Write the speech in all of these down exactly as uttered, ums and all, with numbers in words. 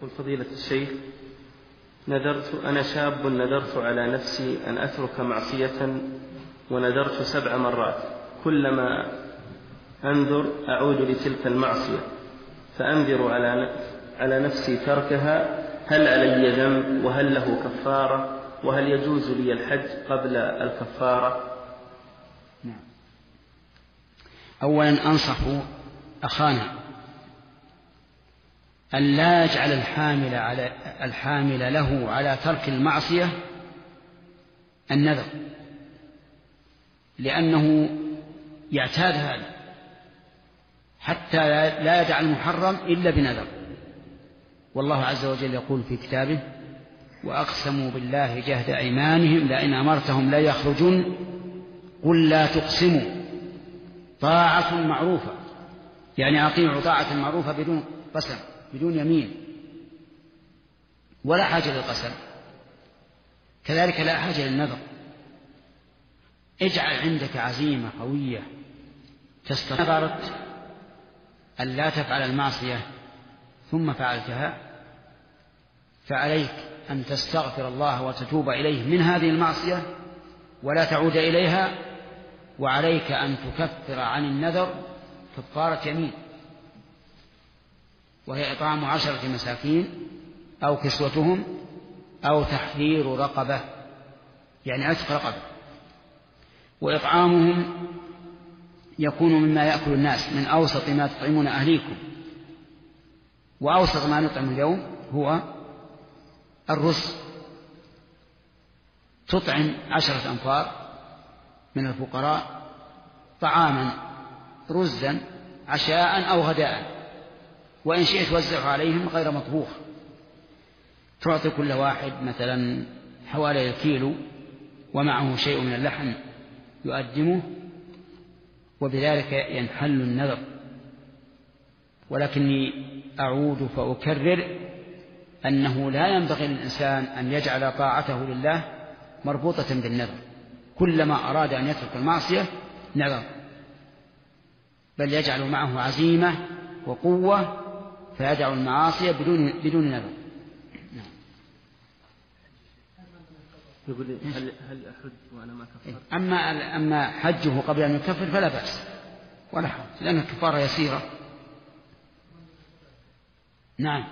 يقول فضيلة الشيخ: نذرت أنا شاب نذرت على نفسي أن أترك معصية، ونذرت سبع مرات، كلما أنذر أعود لتلك المعصية، فأنذر على على نفسي تركها، هل علي ذنب وهل له كفارة، وهل يجوز لي الحج قبل الكفارة؟ نعم. أولا أنصح أخانا أن لا يجعل الحامل على الحامل له على ترك المعصية النذر، لأنه يعتاد هذا حتى لا يدع المحرم إلا بنذر. والله عز وجل يقول في كتابه: وأقسموا بالله جهد أيمانهم لئن أمرتهم لا يخرجون قل لا تقسموا طاعة معروفة، يعني أطيعوا طاعة معروفة بدون قسم، بدون يمين، ولا حاجة للقسم. كذلك لا حاجة للنذر. اجعل عندك عزيمة قوية تستطيع أن لا تفعل المعصية ثم فعلتها، فعليك أن تستغفر الله وتتوب إليه من هذه المعصية ولا تعود إليها، وعليك أن تكفر عن النذر كفارة يمين، وهي إطعام عشرة مساكين أو كسوتهم أو تحرير رقبة، يعني عتق رقبة. وإطعامهم يكون مما يأكل الناس من أوسط ما تطعمون أهليكم، وأوسط ما نطعم اليوم هو الرز، تطعم عشرة أنفار من الفقراء طعاما رزا عشاء أو غداء، وإن شئت توزعه عليهم غير مطبوخ، تعطي كل واحد مثلا حوالي الكيلو ومعه شيء من اللحم يقدمه، وبذلك ينحل النذر. ولكني أعود فأكرر أنه لا ينبغي للإنسان أن يجعل طاعته لله مربوطة بالنذر، كلما أراد أن يترك المعصية نذر، بل يجعل معه عزيمة وقوة فيدع المعاصي بدون بدون نذر. يقول هل هل أحج وأنا ما كفرت؟ أما أما حجه قبل أن يكفر فلا بأس ولا حرج، لأن الكفارة يسيرة. نعم،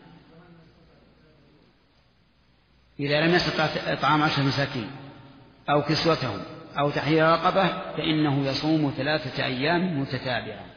إذا لم يستطع إطعام عشرة مساكين أو كسوتهم أو تحرير رقبة فإنه يصوم ثلاثة أيام متتابعة.